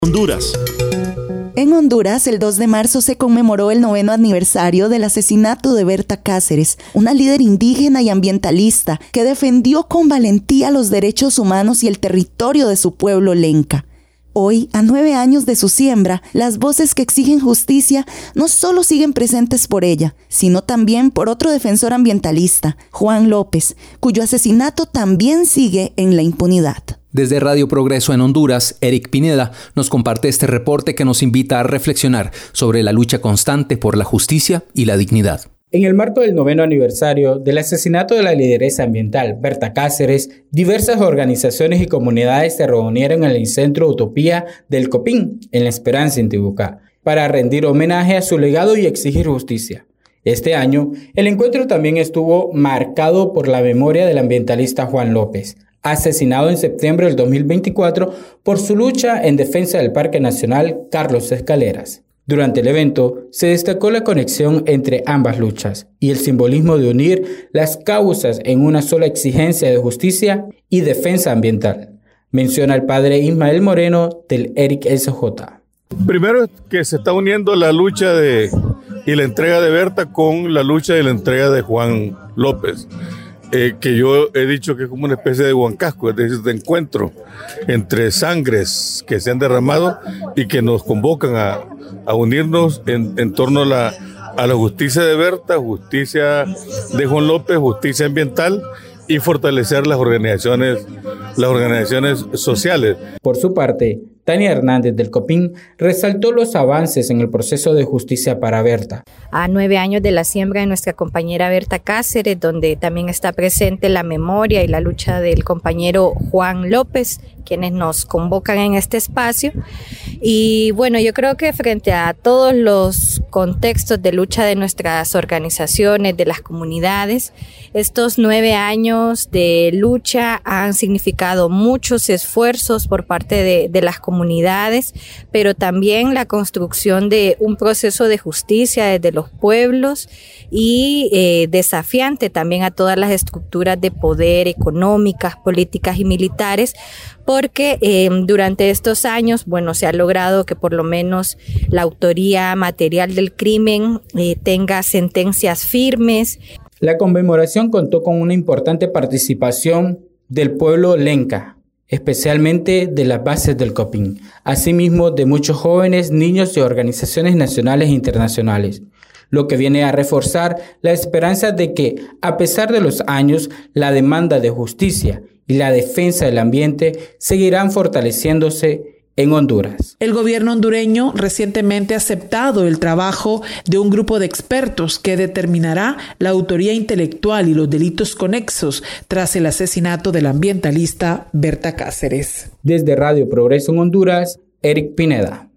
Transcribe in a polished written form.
Honduras. En Honduras, el 2 de marzo se conmemoró el 9º aniversario del asesinato de Berta Cáceres, una líder indígena y ambientalista que defendió con valentía los derechos humanos y el territorio de su pueblo lenca. Hoy, a 9 años de su siembra, las voces que exigen justicia no solo siguen presentes por ella, sino también por otro defensor ambientalista, Juan López, cuyo asesinato también sigue en la impunidad. Desde Radio Progreso en Honduras, Eric Pineda nos comparte este reporte que nos invita a reflexionar sobre la lucha constante por la justicia y la dignidad. En el marco del 9º aniversario del asesinato de la lideresa ambiental Berta Cáceres, diversas organizaciones y comunidades se reunieron en el Centro Utopía del Copín, en La Esperanza, Intibucá, para rendir homenaje a su legado y exigir justicia. Este año, el encuentro también estuvo marcado por la memoria del ambientalista Juan López, asesinado en septiembre del 2024 por su lucha en defensa del Parque Nacional Carlos Escaleras. Durante el evento, se destacó la conexión entre ambas luchas y el simbolismo de unir las causas en una sola exigencia de justicia y defensa ambiental, menciona el padre Ismael Moreno del Eric SJ. Primero que se está uniendo la lucha y la entrega de Berta con la lucha y la entrega de Juan López. Que yo he dicho que es como una especie de huancasco, es decir, de encuentro entre sangres que se han derramado y que nos convocan a unirnos en torno a la justicia de Berta, justicia de Juan López, justicia ambiental y fortalecer las organizaciones sociales. Por su parte, Tania Hernández del Copín resaltó los avances en el proceso de justicia para Berta. A 9 años de la siembra de nuestra compañera Berta Cáceres, donde también está presente la memoria y la lucha del compañero Juan López, quienes nos convocan en este espacio. Y bueno, yo creo que frente a todos los contextos de lucha de nuestras organizaciones, de las comunidades, estos 9 años de lucha han significado muchos esfuerzos por parte de las comunidades, pero también la construcción de un proceso de justicia desde los pueblos y desafiante también a todas las estructuras de poder económicas, políticas y militares, porque durante estos años, bueno, se ha logrado que por lo menos la autoría material del crimen tenga sentencias firmes. La conmemoración contó con una importante participación del pueblo lenca, especialmente de las bases del Copín, asimismo de muchos jóvenes, niños y organizaciones nacionales e internacionales, lo que viene a reforzar la esperanza de que, a pesar de los años, la demanda de justicia y la defensa del ambiente seguirán fortaleciéndose en Honduras. El gobierno hondureño recientemente ha aceptado el trabajo de un grupo de expertos que determinará la autoría intelectual y los delitos conexos tras el asesinato del ambientalista Berta Cáceres. Desde Radio Progreso en Honduras, Eric Pineda.